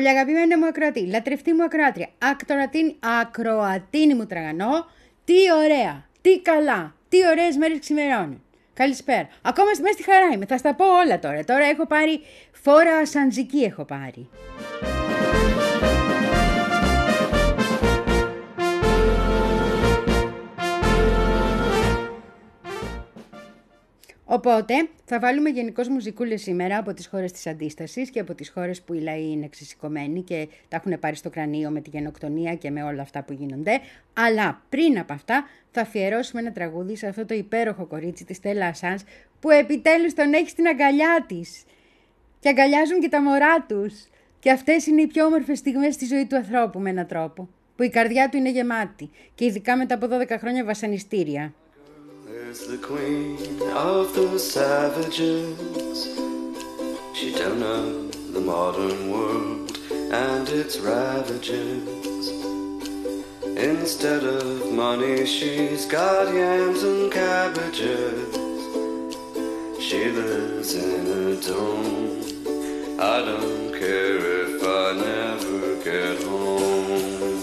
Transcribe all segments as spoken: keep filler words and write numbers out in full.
Πολύ αγαπημένο μου ακροατή, λατρευτή μου ακροάτρια, ακροατίνη, ακροατίνη μου τραγανό, τι ωραία, τι καλά, τι ωραίες μέρες ξημερώνουν. Καλησπέρα. Ακόμα μέσα στη χαρά είμαι, θα στα πω όλα τώρα. Τώρα έχω πάρει φόρα ασαντζική έχω πάρει. Οπότε θα βάλουμε γενικώς μουζικούλες σήμερα από τις χώρες της αντίστασης και από τις χώρες που οι λαοί είναι εξισηκωμένοι και τα έχουν πάρει στο κρανίο με τη γενοκτονία και με όλα αυτά που γίνονται. Αλλά πριν από αυτά θα αφιερώσουμε ένα τραγούδι σε αυτό το υπέροχο κορίτσι της Στέλλα Ασάνς που επιτέλους τον έχει στην αγκαλιά της. Και αγκαλιάζουν και τα μωρά τους. Και αυτές είναι οι πιο όμορφες στιγμές στη ζωή του ανθρώπου με έναν τρόπο. Που η καρδιά του είναι γεμάτη. Και ειδικά μετά από δώδεκα χρόνια βασανιστήρια. Is the queen of the savages. She don't know the modern world and its ravages. Instead of money she's got yams and cabbages. She lives in a dome. I don't care if I never get home.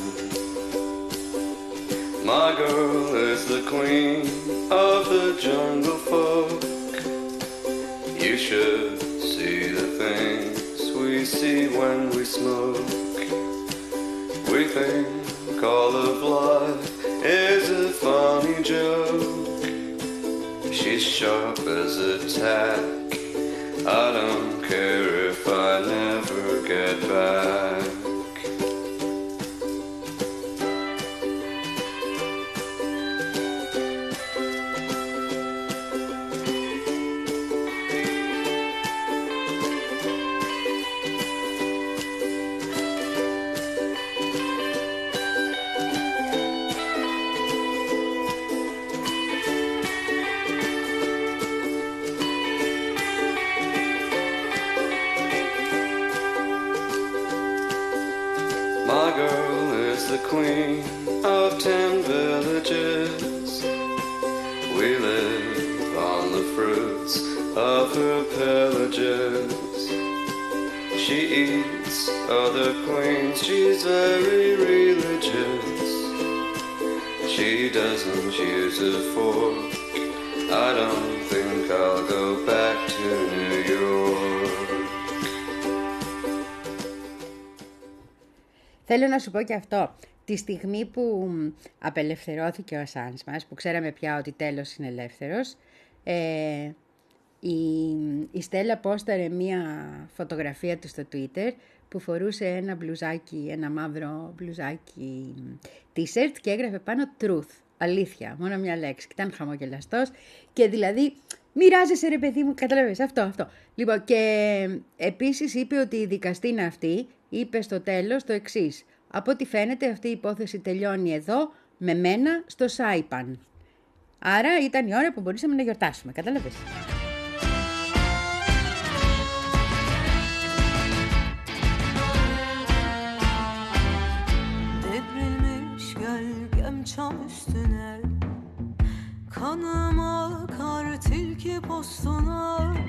My girl is the queen of the jungle folk. You should see the things we see when we smoke. We think all of life is a funny joke. She's sharp as a tack. I don't care if I never get back. My girl is the queen of ten villages. We live on the fruits of her pillages. She eats other queens, she's very religious. She doesn't use a fork. I don't think I'll go back to New York. Θέλω να σου πω και αυτό. Τη στιγμή που απελευθερώθηκε ο Ασάνς μας, που ξέραμε πια ότι τέλος είναι ελεύθερος, ε, η, η Στέλλα πόσταρε μία φωτογραφία του στο Twitter που φορούσε ένα μπλουζάκι, ένα μαύρο μπλουζάκι t-shirt και έγραφε πάνω truth, αλήθεια, μόνο μια λέξη. Και ήταν χαμογελαστός και δηλαδή μοιράζεσαι ρε παιδί μου, καταλαβαίνεις, αυτό, αυτό. Λοιπόν, και επίσης είπε ότι η δικαστήνα αυτή είπε στο τέλος το εξής. Από ό,τι φαίνεται αυτή η υπόθεση τελειώνει εδώ με μένα στο Σάιπαν. Άρα ήταν η ώρα που μπορούσαμε να γιορτάσουμε, κατάλαβες. Devrilmiş gölgem çam üstüne, kanım akar tilki postuna.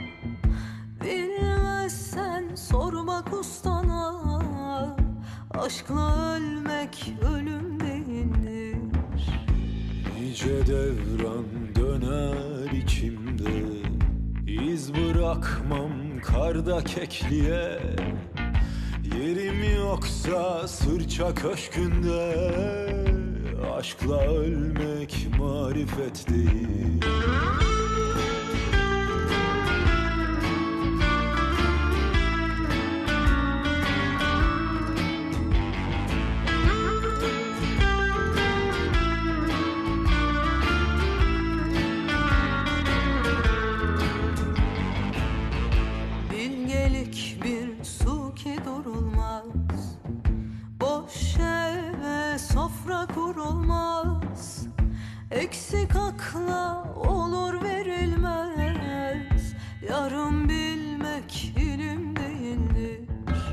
Bilmezsen sormak ustana, aşkla ölmek ölüm değildir. Nice devran döner içimde, iz bırakmam karda kekliğe. Yerim yoksa sırça köşkünde, aşkla ölmek marifet değil. Sofra kurulmaz, eksik akla olur verilmez. Yarım bilmek ilim değildir.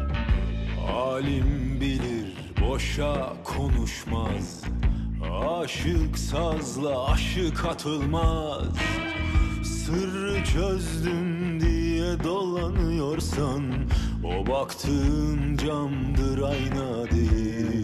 Alim bilir boşa konuşmaz, aşık sazla aşık atılmaz. Sırrı çözdüm diye dolanıyorsan O baktığın camdır, ayna değil.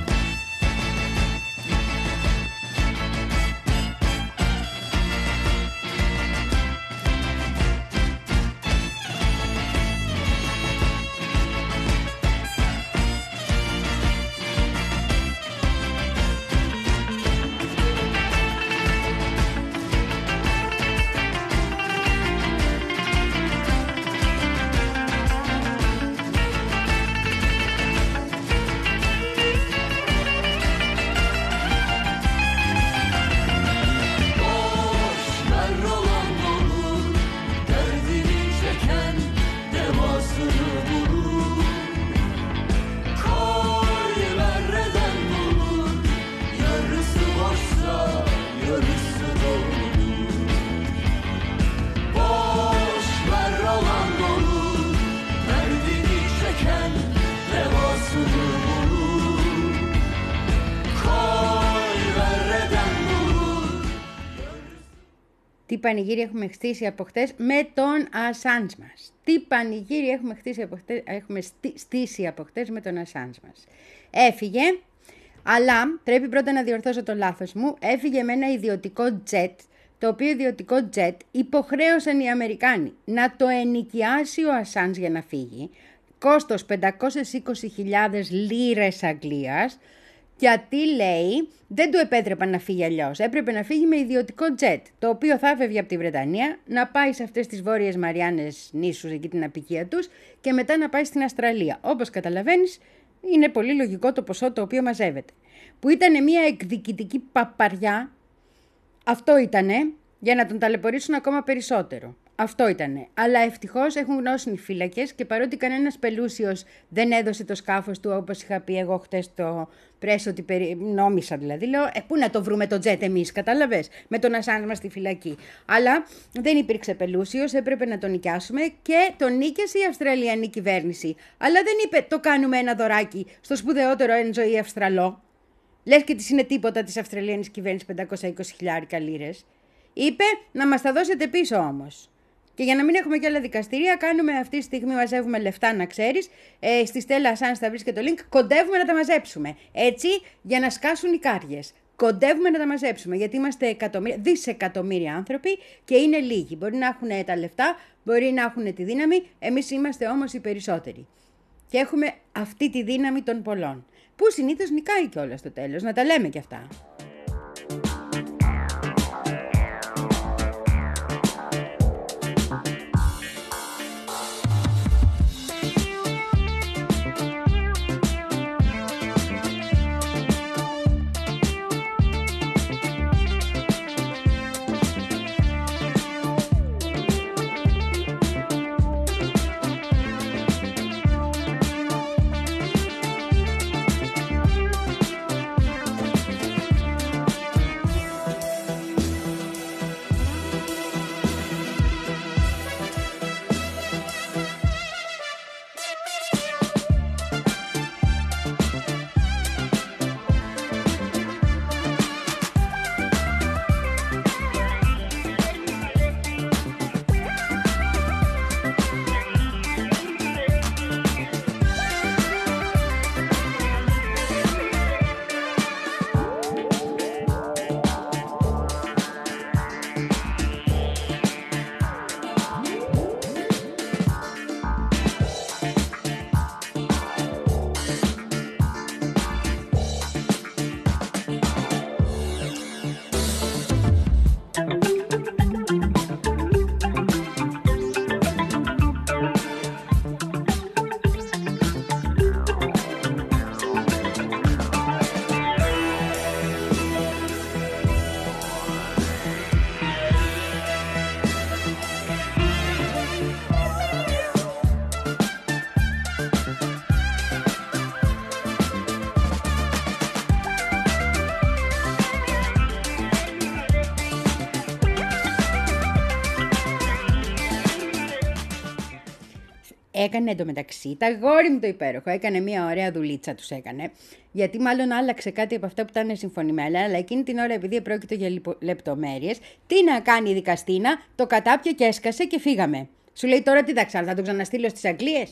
Τι πανηγύρι έχουμε χτίσει από χτες με τον Ασάνζ μας. Τι πανηγύρι έχουμε, χτίσει από χτες, έχουμε στήσει από χτες με τον Ασάνζ μας. Έφυγε, αλλά πρέπει πρώτα να διορθώσω το λάθος μου. Έφυγε με ένα ιδιωτικό jet, το οποίο ιδιωτικό jet υποχρέωσαν οι Αμερικάνοι να το ενοικιάσει ο Ασάνζ για να φύγει. Κόστος πεντακόσιες είκοσι χιλιάδες λίρες Αγγλίας. Γιατί λέει δεν του επέτρεπαν να φύγει αλλιώς. Έπρεπε να φύγει με ιδιωτικό jet, το οποίο θα έφευγε από τη Βρετανία, να πάει σε αυτές τις Βόρειες Μαριάνες νήσους, εκεί την αποικία τους, και μετά να πάει στην Αυστραλία. Όπως καταλαβαίνεις, είναι πολύ λογικό το ποσό το οποίο μαζεύεται. Που ήταν μια εκδικητική παπαριά, αυτό ήτανε, για να τον ταλαιπωρήσουν ακόμα περισσότερο. Αυτό ήτανε. Αλλά ευτυχώς έχουν γνώση οι φύλακες και παρότι κανένας πελούσιος δεν έδωσε το σκάφος του, όπως είχα πει εγώ χτες στο πρέσο, ότι περι... νόμισα δηλαδή, λέω, ε, πού να το βρούμε το τζετ εμείς, κατάλαβες, με τον Ασάνζ μας στη φυλακή. Αλλά δεν υπήρξε πελούσιος, έπρεπε να τον νοικιάσουμε και τον νίκησε η Αυστραλιανή κυβέρνηση. Αλλά δεν είπε, το κάνουμε ένα δωράκι στο σπουδαιότερο εν ζωή Αυστραλό. Λες και της είναι τίποτα της Αυστραλιανής κυβέρνησης πεντακόσιες είκοσι χιλιάδες λίρες. Είπε να μας τα δώσετε πίσω όμως. Και για να μην έχουμε και άλλα δικαστήρια, κάνουμε αυτή τη στιγμή, μαζεύουμε λεφτά, να ξέρεις. Ε, στη Στέλλα Ασάνζ θα βρεις και το link. Κοντεύουμε να τα μαζέψουμε. Έτσι, για να σκάσουν οι κάριες. Κοντεύουμε να τα μαζέψουμε. Γιατί είμαστε εκατομμύρια, δισεκατομμύρια άνθρωποι και είναι λίγοι. Μπορεί να έχουν τα λεφτά, μπορεί να έχουν τη δύναμη. Εμείς είμαστε όμως οι περισσότεροι. Και έχουμε αυτή τη δύναμη των πολλών. Που συνήθως νικάει κιόλας στο τέλος. Να τα λέμε κι αυτά. Έκανε εντωμεταξύ, τα γόρι μου το υπέροχο, έκανε μια ωραία δουλίτσα τους έκανε, γιατί μάλλον άλλαξε κάτι από αυτά που ήταν συμφωνημένα, αλλά εκείνη την ώρα επειδή πρόκειται για λεπτομέρειες, τι να κάνει η δικαστήνα, το κατάπιε και έσκασε και φύγαμε. Σου λέει τώρα τι θα ξέρω, θα το ξαναστείλω στις Αγγλίες.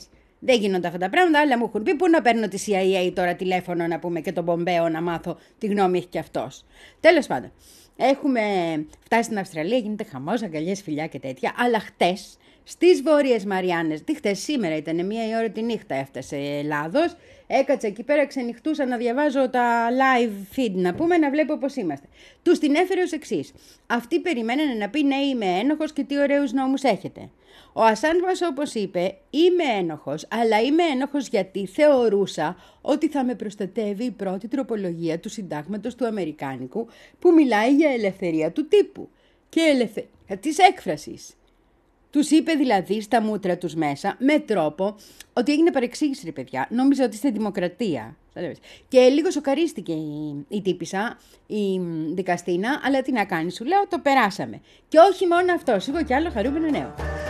Δεν γίνονται αυτά τα πράγματα, αλλά μου έχουν πει πού να παίρνω τη σι άι έι τώρα τηλέφωνο να πούμε και τον Πομπέο να μάθω τι γνώμη έχει και αυτός. Τέλος πάντων, έχουμε φτάσει στην Αυστραλία, γίνεται χαμός, αγκαλιές, φιλιά και τέτοια, αλλά χτες στις Βόρειες Μαριάννες, τι χτες σήμερα ήταν, μία η ώρα τη νύχτα έφτασε Ελλάδος, έκατσα εκεί πέρα, ξενυχτούσα να διαβάζω τα live feed, να πούμε, να βλέπω πώς είμαστε. Τους την έφερε ως εξής. Αυτοί περιμένανε να πει ναι, είμαι ένοχος και τι ωραίους νόμους έχετε. Ο Ασάνζ μας, όπως είπε, είμαι ένοχος, αλλά είμαι ένοχος γιατί θεωρούσα ότι θα με προστατεύει η πρώτη τροπολογία του συντάγματος του Αμερικάνικου που μιλάει για ελευθερία του τύπου και ελευθερία της έκφρασης. Τους είπε δηλαδή στα μούτρα τους μέσα με τρόπο ότι έγινε παρεξήγηση, ρε παιδιά. Νόμιζα ότι είστε δημοκρατία. Και λίγο σοκαρίστηκε η, η τύπισσα, η δικαστήνα, αλλά τι να κάνει, σου λέω, το περάσαμε. Και όχι μόνο αυτό, σίγουρα κι άλλο χαρούμενο νέο.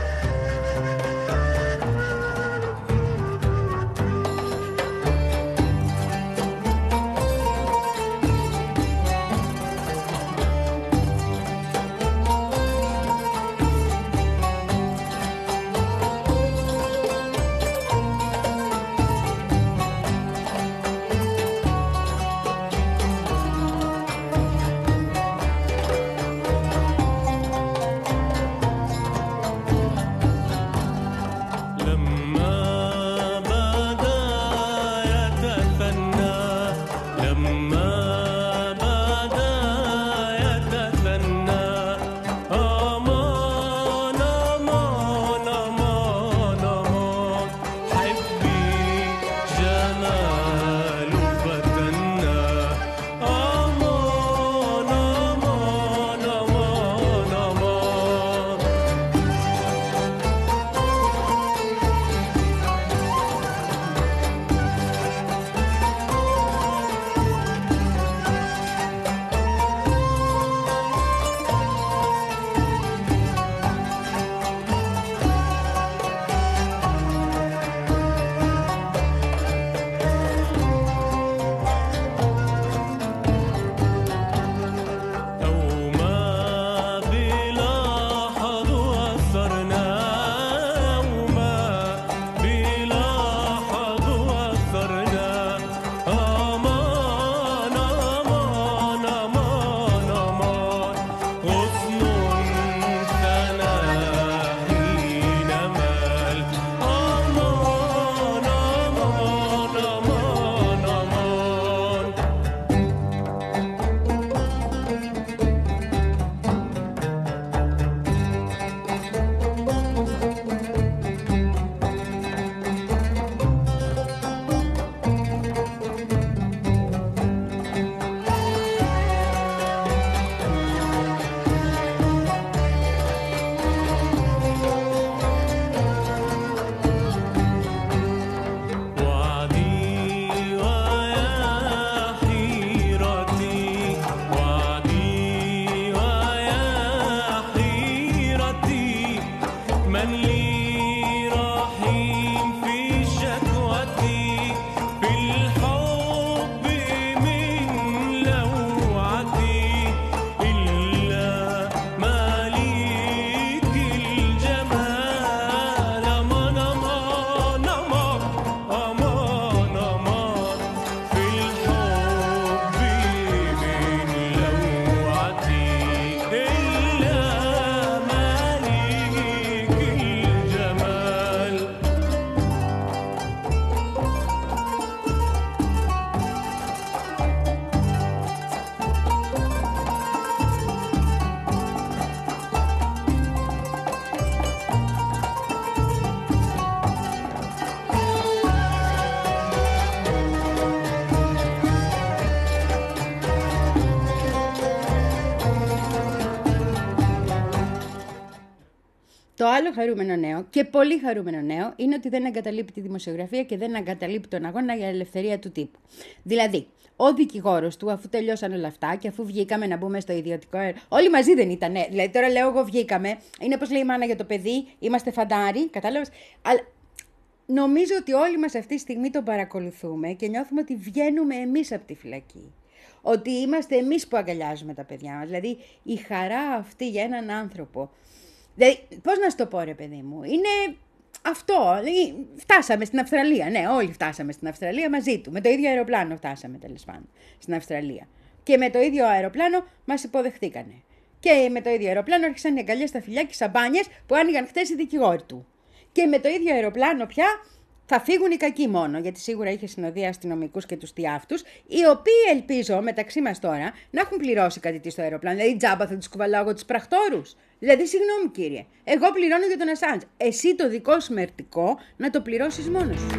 Το άλλο χαρούμενο νέο και πολύ χαρούμενο νέο είναι ότι δεν εγκαταλείπει τη δημοσιογραφία και δεν εγκαταλείπει τον αγώνα για ελευθερία του τύπου. Δηλαδή, ο δικηγόρος του, αφού τελειώσαν όλα αυτά και αφού βγήκαμε να μπούμε στο ιδιωτικό αέρα. Όλοι μαζί δεν ήτανε. Δηλαδή, τώρα λέω εγώ βγήκαμε. Είναι όπως λέει η μάνα για το παιδί. Είμαστε φαντάροι, κατάλαβες. Αλλά νομίζω ότι όλοι μας αυτή τη στιγμή τον παρακολουθούμε και νιώθουμε ότι βγαίνουμε εμείς από τη φυλακή. Ότι είμαστε εμείς που αγκαλιάζουμε τα παιδιά μας. Δηλαδή, η χαρά αυτή για έναν άνθρωπο. Δηλαδή, πώς να σου το πω, ρε παιδί μου, είναι Αυτό, φτάσαμε στην Αυστραλία, ναι, όλοι φτάσαμε στην Αυστραλία μαζί του. Με το ίδιο αεροπλάνο φτάσαμε τέλος πάντων στην Αυστραλία. Και με το ίδιο αεροπλάνο μας υποδεχθήκανε. Και με το ίδιο αεροπλάνο άρχισαν οι αγκαλιές, τα φιλιά και οι σαμπάνιες που άνοιγαν χτες οι δικηγόροι του. Και με το ίδιο αεροπλάνο πια θα φύγουν οι κακοί μόνο, γιατί σίγουρα είχε συνοδεία αστυνομικούς και τους τιάφτους, οι οποίοι ελπίζω μεταξύ μας τώρα να έχουν πληρώσει κάτι τι στο αεροπλάνο. Δηλαδή, τζάμπα θα τους κουβαλάω εγώ τους πραχτόρους. Δηλαδή, συγγνώμη κύριε, εγώ πληρώνω για τον Ασάντζ. Εσύ το δικό σου μερτικό να το πληρώσεις μόνος σου.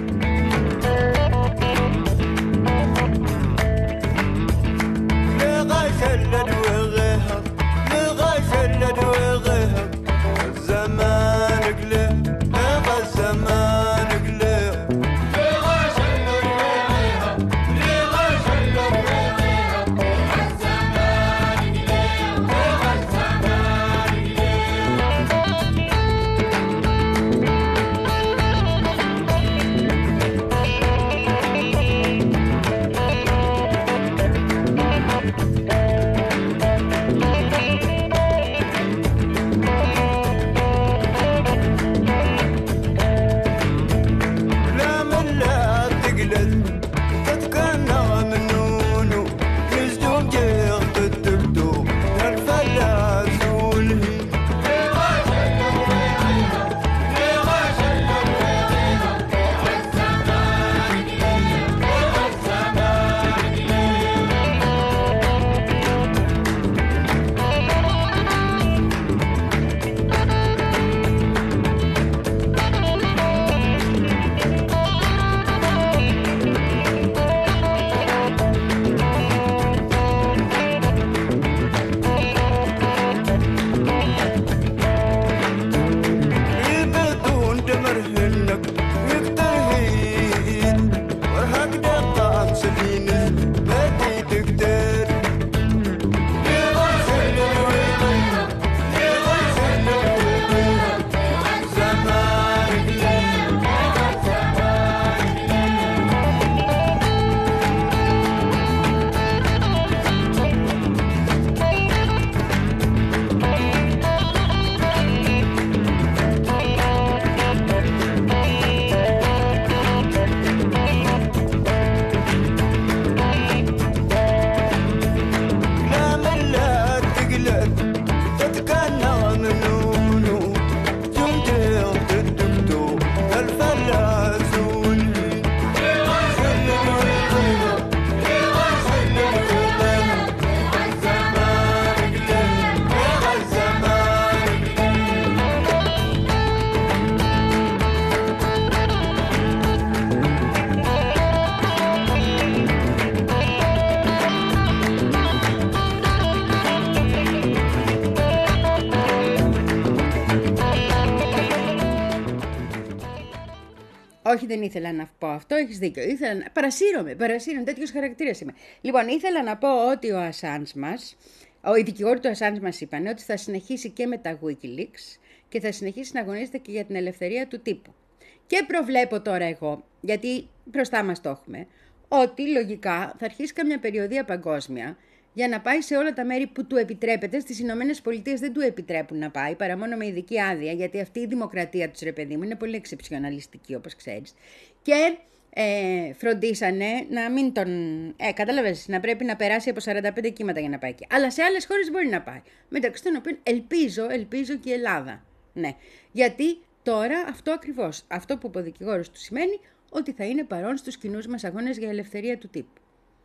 Όχι, δεν ήθελα να πω αυτό, έχεις δίκιο. Ήθελα να... Παρασύρωμαι, παρασύρωμαι, τέτοιος χαρακτήρας είμαι. Λοιπόν, ήθελα να πω ότι ο Ασάντζ μας, οι δικηγόροι του Ασάντζ μας είπαν ότι θα συνεχίσει και με τα Wikileaks και θα συνεχίσει να αγωνίζεται και για την ελευθερία του τύπου. Και προβλέπω τώρα εγώ, γιατί μπροστά μας το έχουμε, ότι λογικά θα αρχίσει καμιά περιοδία παγκόσμια για να πάει σε όλα τα μέρη που του επιτρέπεται. Στις Ηνωμένες Πολιτείες δεν του επιτρέπουν να πάει, παρά μόνο με ειδική άδεια, γιατί αυτή η δημοκρατία τους, ρε παιδί μου, είναι πολύ εξεψιοναλιστική, όπως ξέρεις. Και ε, φροντίσανε να μην τον... Ε, κατάλαβες, να πρέπει να περάσει από σαράντα πέντε κύματα για να πάει εκεί. Αλλά σε άλλες χώρες μπορεί να πάει. Μεταξύ των οποίων ελπίζω, ελπίζω και η Ελλάδα. Ναι, γιατί τώρα αυτό ακριβώς, αυτό που είπε ο δικηγόρος του σημαίνει ότι θα είναι παρόν στους κοινούς μας αγώνες για ελευθερία του τύπου.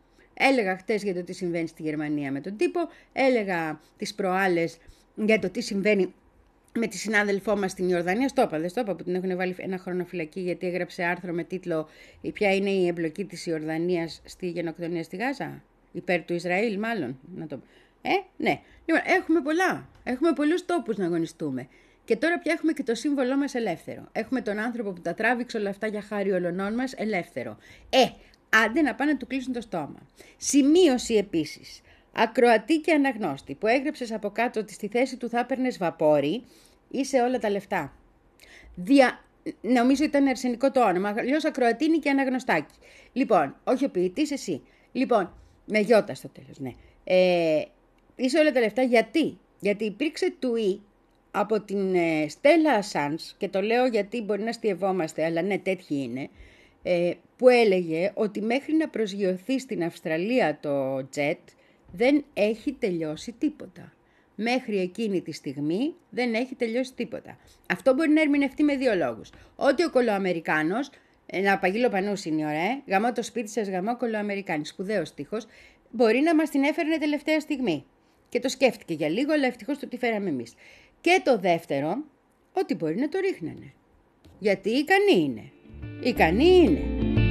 Έλεγα χτες για το τι συμβαίνει στη Γερμανία με τον τύπο, έλεγα τις προάλλες για το τι συμβαίνει με τη συνάδελφό μας στην Ιορδανία. Στο είπα, δεν στο είπα που την έχουν βάλει ένα χρόνο φυλακή γιατί έγραψε άρθρο με τίτλο «Ποια είναι η εμπλοκή της Ιορδανίας στη γενοκτονία στη Γάζα», υπέρ του Ισραήλ μάλλον. Να το... Ε, ναι. Λοιπόν, έχουμε πολλά, έχουμε πολλούς τόπους να αγωνιστούμε. Και τώρα πια έχουμε και το σύμβολό μας ελεύθερο. Έχουμε τον άνθρωπο που τα τράβηξε όλα αυτά για χάρη ολονών μας ελεύθερο. Ε, άντε να πάνε να του κλείσουν το στόμα. Σημείωση επίσης. Ακροατή και αναγνώστη που έγραψες από κάτω ότι στη θέση του θα έπαιρνες βαπόρι ή σε όλα τα λεφτά. Δια... Νομίζω ήταν αρσενικό το όνομα. Αλλιώς ακροατίνη και αναγνωστάκι. Λοιπόν, όχι ο ποιητής, εσύ. Λοιπόν, με γιώτα στο τέλος, ναι. Ε, είσαι όλα τα λεφτά γιατί. Γιατί υπήρξε τουί από την ε, Στέλλα Ασάνς, και το λέω γιατί μπορεί να αστειευόμαστε, αλλά ναι, τέτοιοι είναι, ε, που έλεγε ότι μέχρι να προσγειωθεί στην Αυστραλία το τζετ δεν έχει τελειώσει τίποτα. Μέχρι εκείνη τη στιγμή δεν έχει τελειώσει τίποτα. Αυτό μπορεί να ερμηνευτεί με δύο λόγους. Ότι ο κολοαμερικάνος, ένα παγίλο πανούς είναι ωραία, γαμώ το σπίτι σας, γαμώ κολοαμερικάνη, σπουδαίος στίχος, μπορεί να μας την έφερνε τελευταία στιγμή. Και το σκέφτηκε για λίγο, αλλά ευτυχώς το τι φέραμε εμείς. Και το δεύτερο, ότι μπορεί να το ρίχνανε. Γιατί ικανή είναι. Ικανή είναι.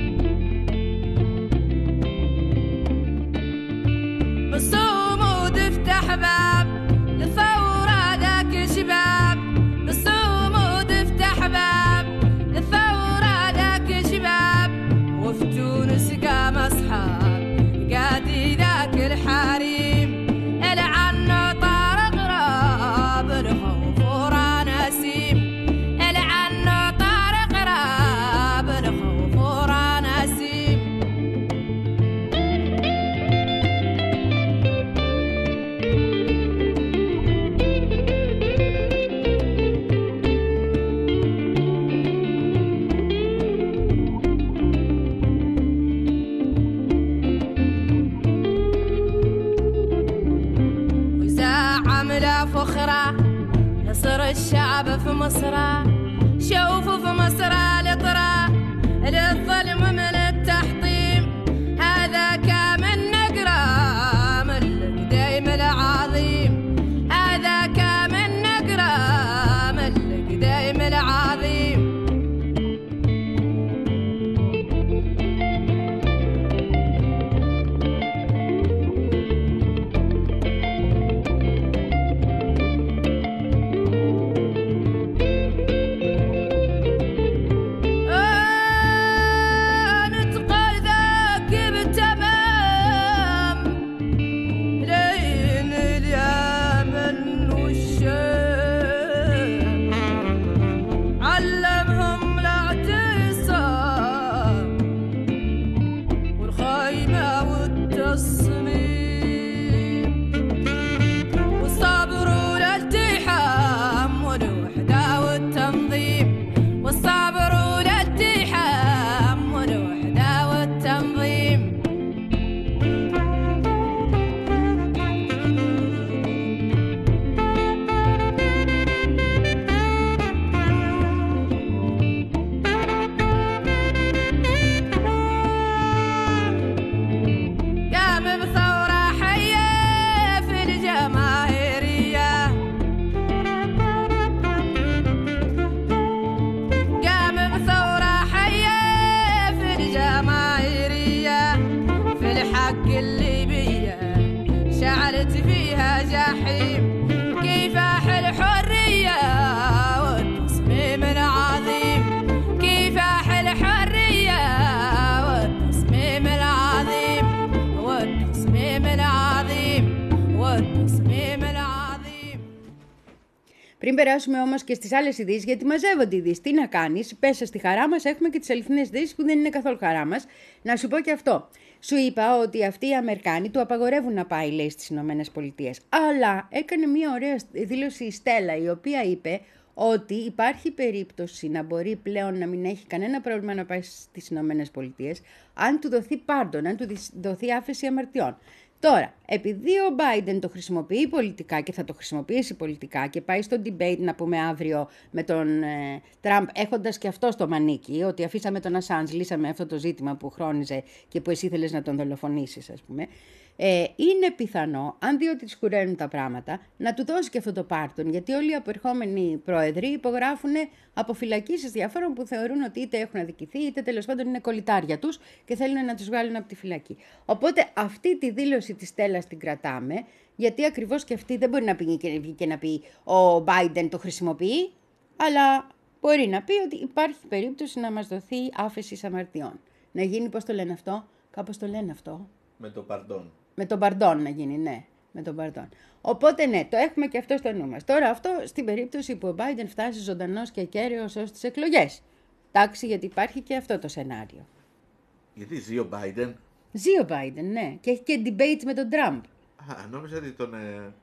بالصمود افتح باب للثورة ذاك شباب بالصمود افتح باب للثورة ذاك شباب وفي تونس قام أصحاب قادي ذاك الحريم العنو طارق راب الخوف ورانا سيم العنو طارق راب الخوف ورانا سيم فخرة نصر الشعب في مصر شوفوا في مصر لطرة للظلم من التحطيم هذا كامل نقرة من القديم العظيم هذا كامل نقرة من القديم العظيم Πριν περάσουμε όμως και στις άλλες ειδήσεις, γιατί μαζεύονται ειδήσεις, τι να κάνεις, πέσα στη χαρά μας, έχουμε και τις αληθινές ειδήσεις που δεν είναι καθόλου χαρά μας. Να σου πω και αυτό. Σου είπα ότι αυτοί οι Αμερικάνοι του απαγορεύουν να πάει, λέει, στις Ηνωμένες Πολιτείες. Αλλά έκανε μια ωραία δήλωση η Στέλλα, η οποία είπε ότι υπάρχει περίπτωση να μπορεί πλέον να μην έχει κανένα πρόβλημα να πάει στις Ηνωμένες Πολιτείες, αν του δοθεί πάρντον, αν του δοθεί άφεση αμαρτιών. Τώρα, επειδή ο Biden το χρησιμοποιεί πολιτικά και θα το χρησιμοποιήσει πολιτικά και πάει στο debate, να πούμε αύριο, με τον ε, Τραμπ, έχοντας και αυτό στο μανίκι, ότι αφήσαμε τον Ασάνζ, λύσαμε αυτό το ζήτημα που χρόνιζε και που εσύ ήθελες να τον δολοφονήσεις, ας πούμε, ε, είναι πιθανό, αν δει ότι τις κουραίνουν τα πράγματα, να του δώσει και αυτό το πάρτον, γιατί όλοι οι απερχόμενοι πρόεδροι υπογράφουν αποφυλακίσεις διάφορων που θεωρούν ότι είτε έχουν αδικηθεί, είτε τέλος πάντων είναι κολλητάρια τους και θέλουν να τους βγάλουν από τη φυλακή. Οπότε αυτή τη δήλωση της Στέλλας την κρατάμε, γιατί ακριβώς και αυτή δεν μπορεί να πει και, και να πει ο Biden το χρησιμοποιεί, αλλά μπορεί να πει ότι υπάρχει περίπτωση να μας δοθεί άφεση αμαρτιών. Να γίνει, πώς το λένε αυτό, κάπως το λένε αυτό. Με το παρντών. Με τον παρντών να γίνει, ναι. Με τον παρντών. Οπότε ναι, το έχουμε και αυτό στο νου μας. Τώρα αυτό στην περίπτωση που ο Biden φτάσει ζωντανός και ακέραιος ως τις εκλογές. Εντάξει, γιατί υπάρχει και αυτό το σενάριο. Γιατί ζει ο Biden. Ζει ο Biden, ναι. Και έχει και debate με τον Τραμπ. Α, νόμιζα ότι τον, ε,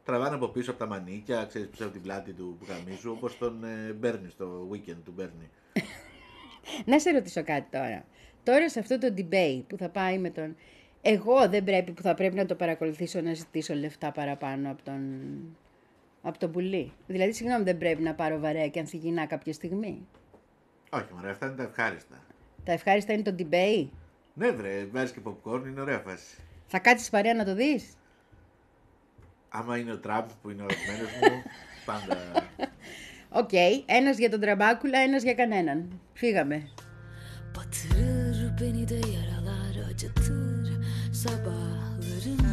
τραβάνε από πίσω από τα μανίκια, ξέρεις, πίσω από την πλάτη του καμίσου, όπως τον ε, Μπέρνι στο weekend του Μπέρνι. Να σε ρωτήσω κάτι τώρα. Τώρα σε αυτό το debate που θα πάει με τον... Εγώ δεν πρέπει, που θα πρέπει να το παρακολουθήσω, να ζητήσω λεφτά παραπάνω από τον, από τον πουλί. Δηλαδή, συγγνώμη, δεν πρέπει να πάρω βαρέα και ανθυγινά κάποια στιγμή. Όχι, μωρέ, αυτά είναι τα ευχάριστα. Τα ευχάριστα είναι το debate. Ναι, βρε, βάζεις και popcorn, είναι ωραία φάση. Θα κάτσεις παρέα να το δεις. Άμα είναι ο Τραμπ που είναι ο αγαπημένος μου, πάντα... Οκ, okay, ένας για τον Τραμπάκουλα, ένας για κανέναν. Φύγαμε. Batırır beni de yaralar acıtır sabahlarımı.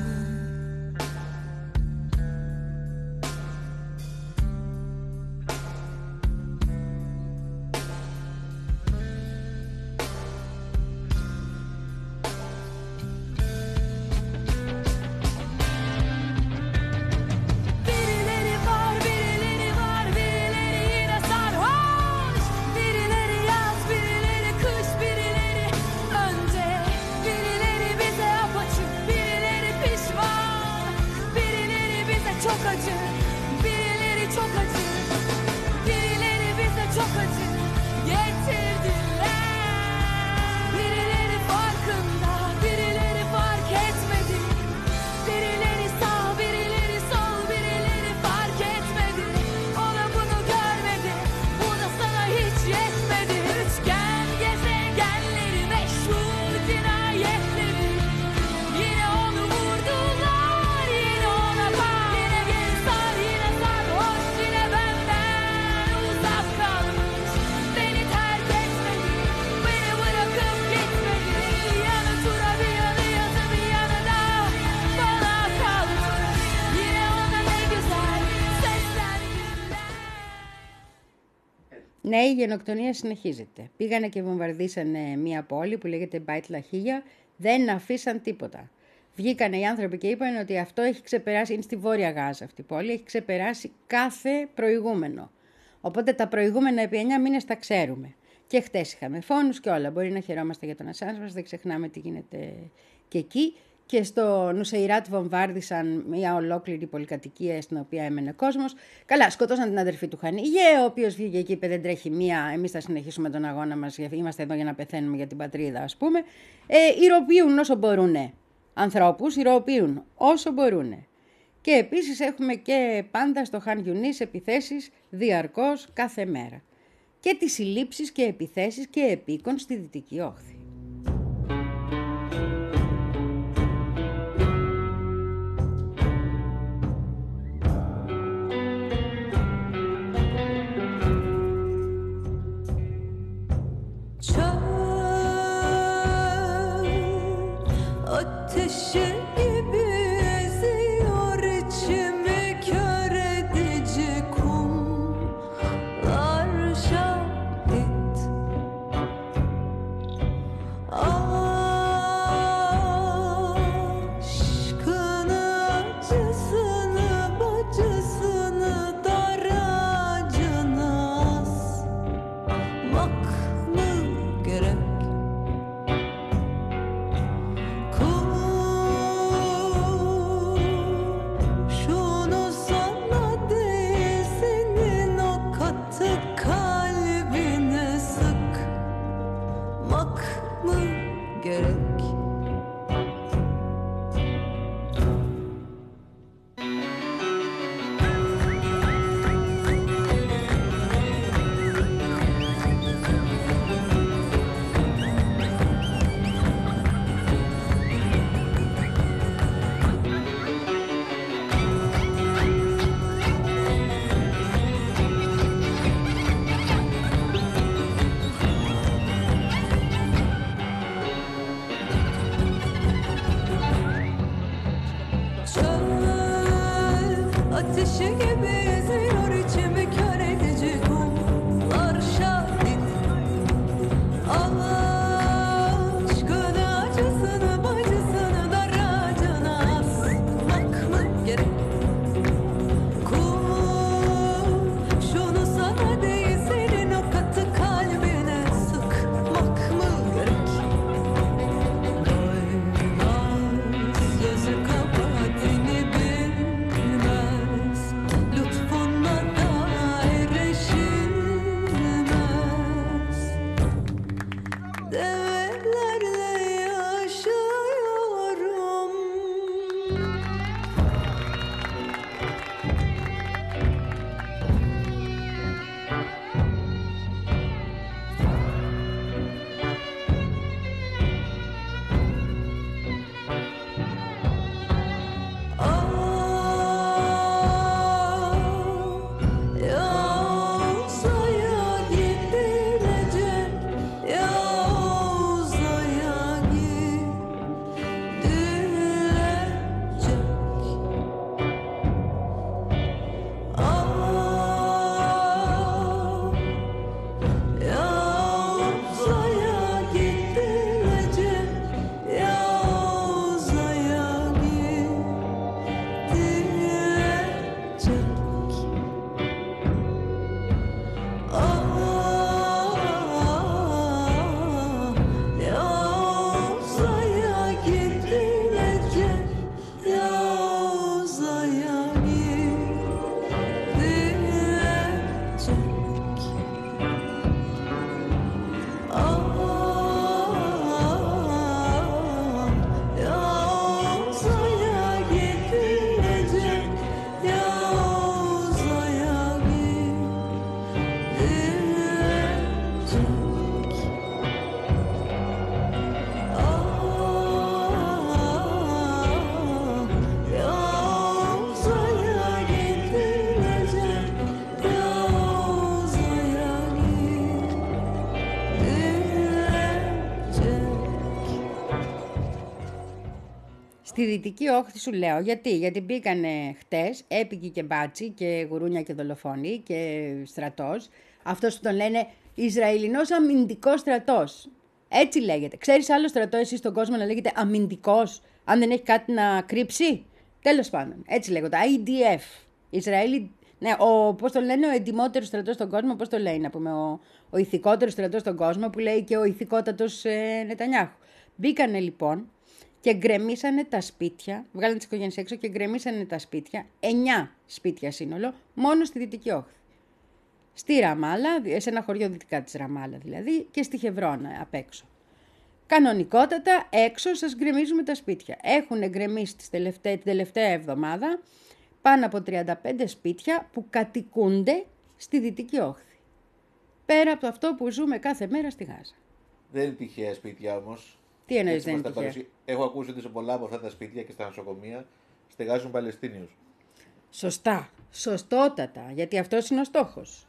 Ναι, η γενοκτονία συνεχίζεται. Πήγανε και βομβαρδίσανε μία πόλη που λέγεται Μπάιτ Λαχίγια, δεν αφήσαν τίποτα. Βγήκανε οι άνθρωποι και είπαν ότι αυτό έχει ξεπεράσει, είναι στη Βόρεια Γάζα αυτή η πόλη, έχει ξεπεράσει κάθε προηγούμενο. Οπότε τα προηγούμενα επί εννιά μήνες τα ξέρουμε. Και χτες είχαμε φόνους και όλα. Μπορεί να χαιρόμαστε για τον Ασάνζ μας, δεν ξεχνάμε τι γίνεται και εκεί. Και στο Νουσεϊράτ βομβάρδισαν μια ολόκληρη πολυκατοικία στην οποία έμενε κόσμος. Καλά, σκοτώσαν την αδερφή του Χανίγε, ο οποίος βγήκε εκεί, είπε δεν τρέχει μία, εμείς θα συνεχίσουμε τον αγώνα μας, είμαστε εδώ για να πεθαίνουμε για την πατρίδα, ας πούμε. Ε, ηρωποιούν όσο μπορούνε ανθρώπους, ηρωποιούν όσο μπορούνε. Και επίσης έχουμε και πάντα στο Χαν Γιουνίς επιθέσεις διαρκώς κάθε μέρα. Και τις συλλήψεις και επιθέσεις και επίκον στη Δυτική Όχθη. Kabahatini bilmez. Στη Δυτική Όχθη σου λέω, γιατί, γιατί μπήκανε χτες, έπικοι και μπάτσι και γουρούνια και δολοφόνοι και στρατός. Αυτός που τον λένε Ισραηλινός αμυντικός στρατός. Έτσι λέγεται. Ξέρεις άλλο στρατό εσύ στον κόσμο να λέγεται αμυντικός, αν δεν έχει κάτι να κρύψει? Τέλος πάντων, έτσι λέγονται. άι ντι εφ. Ισραήλ. Ναι, ο, πώς το λένε, ο εντιμότερος στρατός στον κόσμο, πώς το λέει, να πούμε, ο, ο ηθικότερος στρατός στον κόσμο, που λέει και ο ηθικότατος ε, Νετανιάχου. Μπήκανε λοιπόν και γκρεμίσανε τα σπίτια, βγάλανε τις οικογένειες έξω και γκρεμίσανε τα σπίτια, εννιά σπίτια σύνολο, μόνο στη Δυτική Όχθη. Στη Ραμάλα, σε ένα χωριό δυτικά της Ραμάλα δηλαδή, και στη Χευρώνα απ' έξω. Κανονικότατα έξω σας γκρεμίζουμε τα σπίτια. Έχουν γκρεμίσει την τελευταία εβδομάδα πάνω από τριάντα πέντε σπίτια που κατοικούνται στη Δυτική Όχθη. Πέρα από αυτό που ζούμε κάθε μέρα στη Γάζα. Δεν είναι τυχαία σπίτια όμως. Τι εννοείς δεν είναι τυχαία? Παρουσί... Έχω ακούσει ότι σε πολλά από αυτά τα σπίτια και στα νοσοκομεία στεγάζουν Παλαιστίνιους. Σωστά. Σωστότατα. Γιατί αυτός είναι ο στόχος.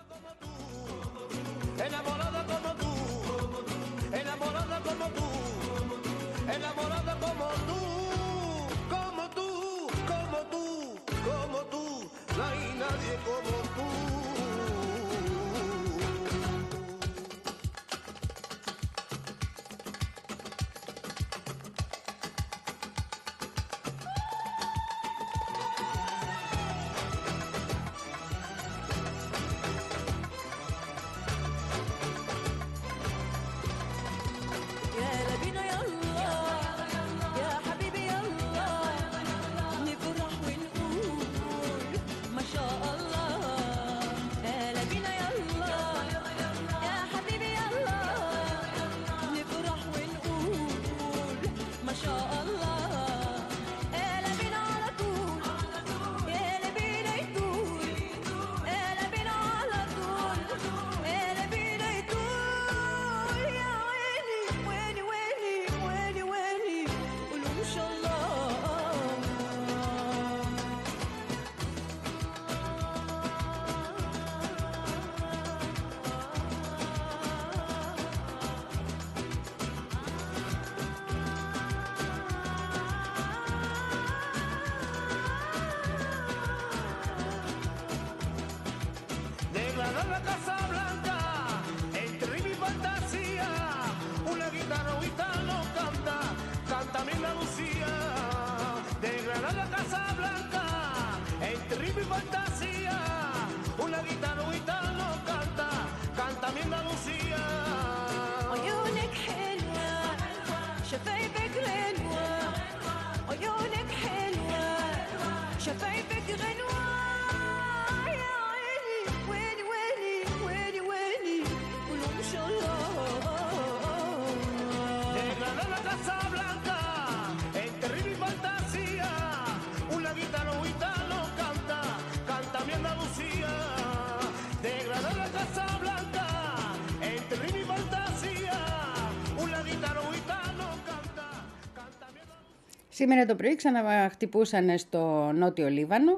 Σήμερα το πρωί ξαναχτυπούσαν στο Νότιο Λίβανο.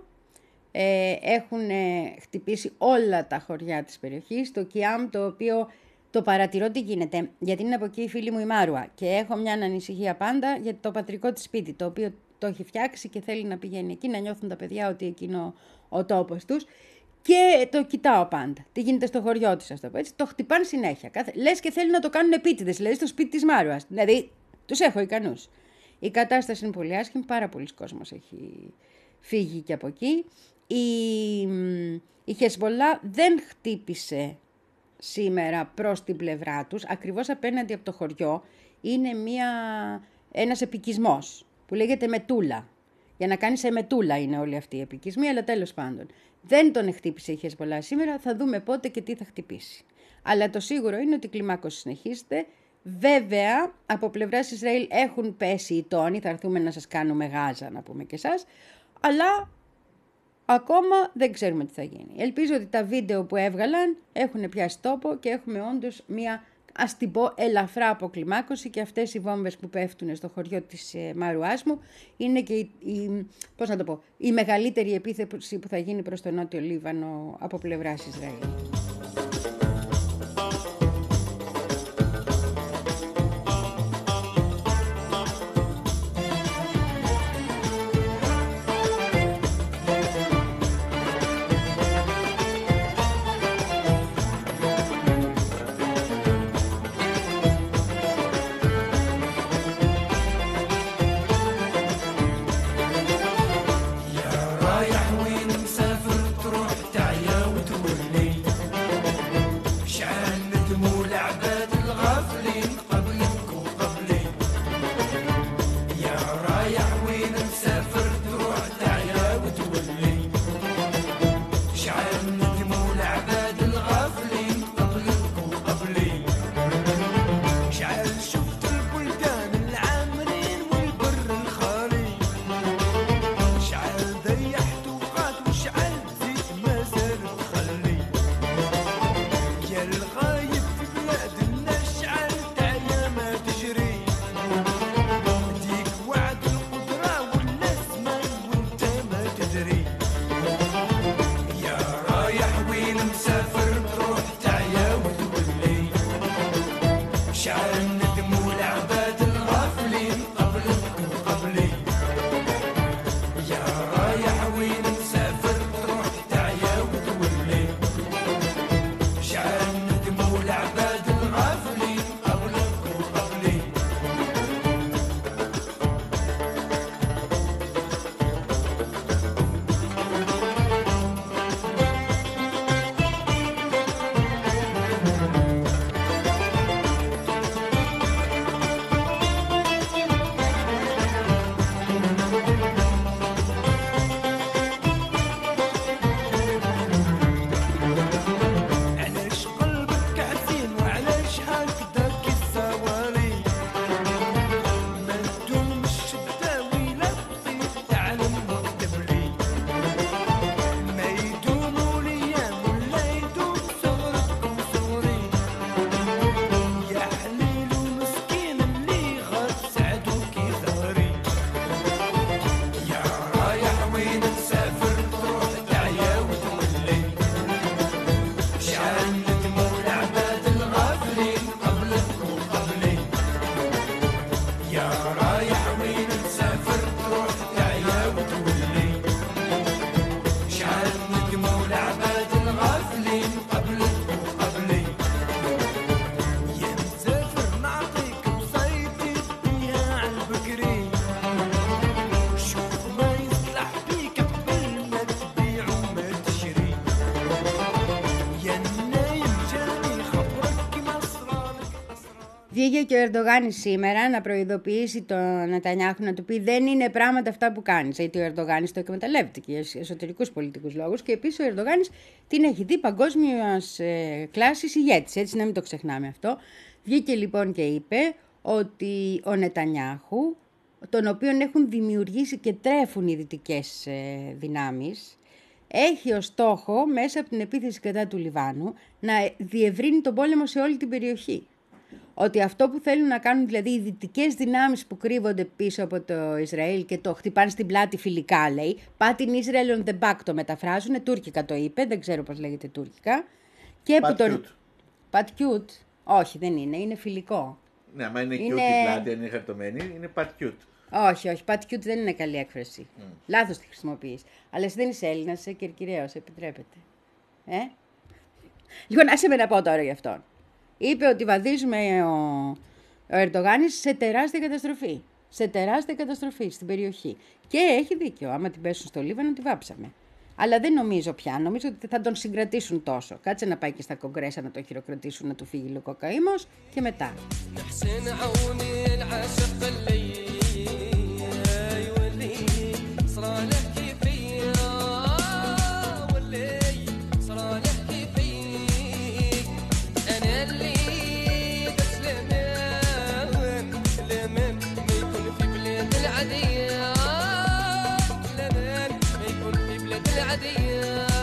Ε, έχουν χτυπήσει όλα τα χωριά της περιοχής. Το Κιάμ, το οποίο το παρατηρώ τι γίνεται, γιατί είναι από εκεί η φίλη μου η Μάρουα. Και έχω μια ανησυχία πάντα για το πατρικό της σπίτι, το οποίο το έχει φτιάξει και θέλει να πηγαίνει εκεί, να νιώθουν τα παιδιά ότι εκείνο ο τόπος τους. Και το κοιτάω πάντα. Τι γίνεται στο χωριό της, ας το πω έτσι. Το χτυπάνε συνέχεια. Κάθε... Λες και θέλουν να το κάνουν επίτηδες, δηλαδή στο σπίτι της Μάρουας. Δηλαδή, τους έχω ικανούς. Η κατάσταση είναι πολύ άσχημη, πάρα πολλοί κόσμος έχει φύγει και από εκεί. Η, η Χεσμολά δεν χτύπησε σήμερα προς την πλευρά τους, ακριβώς απέναντι από το χωριό είναι μια, ένας επικισμός που λέγεται Μετούλα. Για να κάνει σε Μετούλα είναι όλοι αυτοί οι επικισμοί, αλλά τέλος πάντων. Δεν τον χτύπησε η Χεσμολά σήμερα, θα δούμε πότε και τι θα χτυπήσει. Αλλά το σίγουρο είναι ότι η κλιμάκωση συνεχίζεται. Βέβαια, από πλευράς Ισραήλ έχουν πέσει οι τόνοι, θα έρθουμε να σας κάνουμε Γάζα, να πούμε και εσάς, αλλά ακόμα δεν ξέρουμε τι θα γίνει. Ελπίζω ότι τα βίντεο που έβγαλαν έχουν πιάσει τόπο και έχουμε όντως μια, ας την πω, ελαφρά αποκλιμάκωση και αυτές οι βόμβες που πέφτουν στο χωριό της ε, Μαρουάς μου είναι και η, η, πώς να το πω, η μεγαλύτερη επίθεση που θα γίνει προς το Νότιο Λίβανο από πλευράς Ισραήλ. وين نسافر تروح تعيا وتولي شحال ندموا العباد الغافلين قبلك وقبلي يا رايح وين نسافر تروح تعيا وتولي شحال ندموا العباد الغافلين قبلك وقبلي يا مسافر نعطيك بصيتي فيها عالبكري شوف ما يصلح بيك قبل ما تبيع وما تشري يا نايم جاني خبرك كيما صرالك أسرار. Βγήκε και ο Ερντογάνης σήμερα να προειδοποιήσει τον Νετανιάχου, να του πει δεν είναι πράγματα αυτά που κάνεις. Γιατί ο Ερντογάνης το εκμεταλλεύεται και για εσωτερικούς πολιτικούς λόγους. Και επίσης ο Ερντογάνης την έχει δει παγκόσμιας ε, κλάσης ηγέτης, έτσι να μην το ξεχνάμε αυτό. Βγήκε λοιπόν και είπε ότι ο Νετανιάχου, τον οποίον έχουν δημιουργήσει και τρέφουν οι δυτικές ε, δυνάμεις, έχει ως στόχο μέσα από την επίθεση κατά του Λιβάνου να διευρύνει τον πόλεμο σε όλη την περιοχή. Ότι αυτό που θέλουν να κάνουν δηλαδή οι δυτικές δυνάμεις που κρύβονται πίσω από το Ισραήλ και το χτυπάνε στην πλάτη φιλικά, λέει, Πατιν Israel on the back το μεταφράζουν, τουρκικά το είπε, δεν ξέρω πώς λέγεται τουρκικά. Και που τον... Πατκιούτ. Όχι, δεν είναι, είναι φιλικό. Ναι, άμα είναι, Είναι- cute η πλάτη, αν είναι χαρτωμένη, είναι pat cute. Όχι, όχι, πατκιούτ δεν είναι καλή έκφραση. Mm. Λάθος τη χρησιμοποιείς. Αλλά εσύ δεν είσαι Έλληνας, είσαι Κερκυραίος, επιτρέπεται. Ε? Λοιπόν, άσε με να πω τώρα γι' αυτόν. Είπε ότι βαδίζουμε ο, ο Ερντογάνης σε τεράστια καταστροφή. Σε τεράστια καταστροφή στην περιοχή. Και έχει δίκιο. Άμα την πέσουν στο Λίβανο, τη βάψαμε. Αλλά δεν νομίζω πια. Νομίζω ότι θα τον συγκρατήσουν τόσο. Κάτσε να πάει και στα κογκρέσα να το χειροκροτήσουν, να του φύγει λίγο ο καήμος και μετά. حسين عوني العاشق خليه يولي صرالح كيفية ولي صرالح كيفية أنا اللي بس لمن لمن ما يكون في بلاد العادية لمن ما يكون في بلاد العادية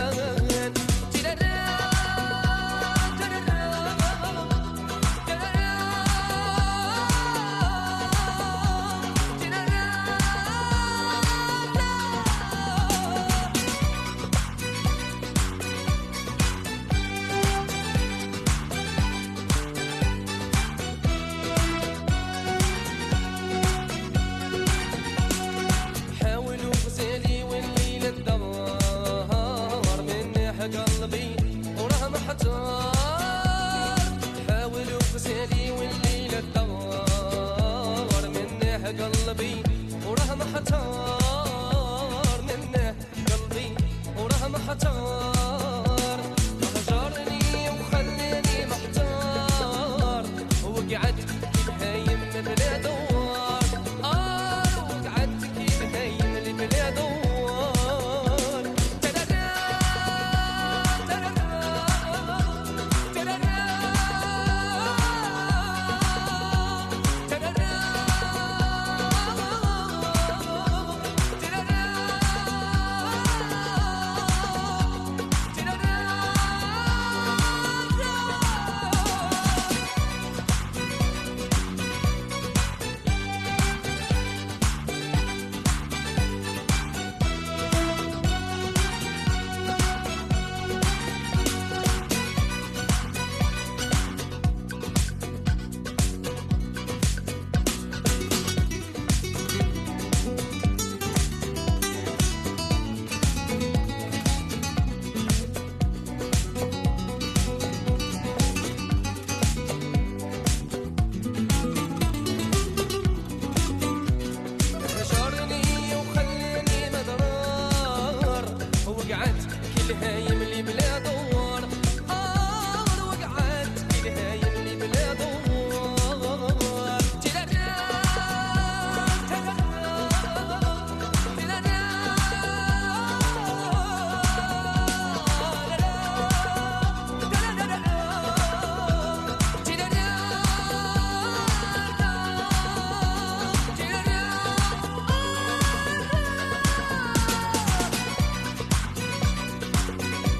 حاولوا غزالي والليلة الدار منح قلبي وراه محتار حاولوا غزالي والليلة الدار منح قلبي وراه محتار منح قلبي وراه محتار هجرني وخلاني محتار وقعدت كيف هايم بلا دوار آه وقعدت كيف هايم بلا دوار ترارا ترارا ترارا ترارا هجرني وخلاني مدرار وقعدت كل هايم لي بلا دوار آه وقعدت كل هايم لي بلا دوار ترارا ترارا ترارا ترارا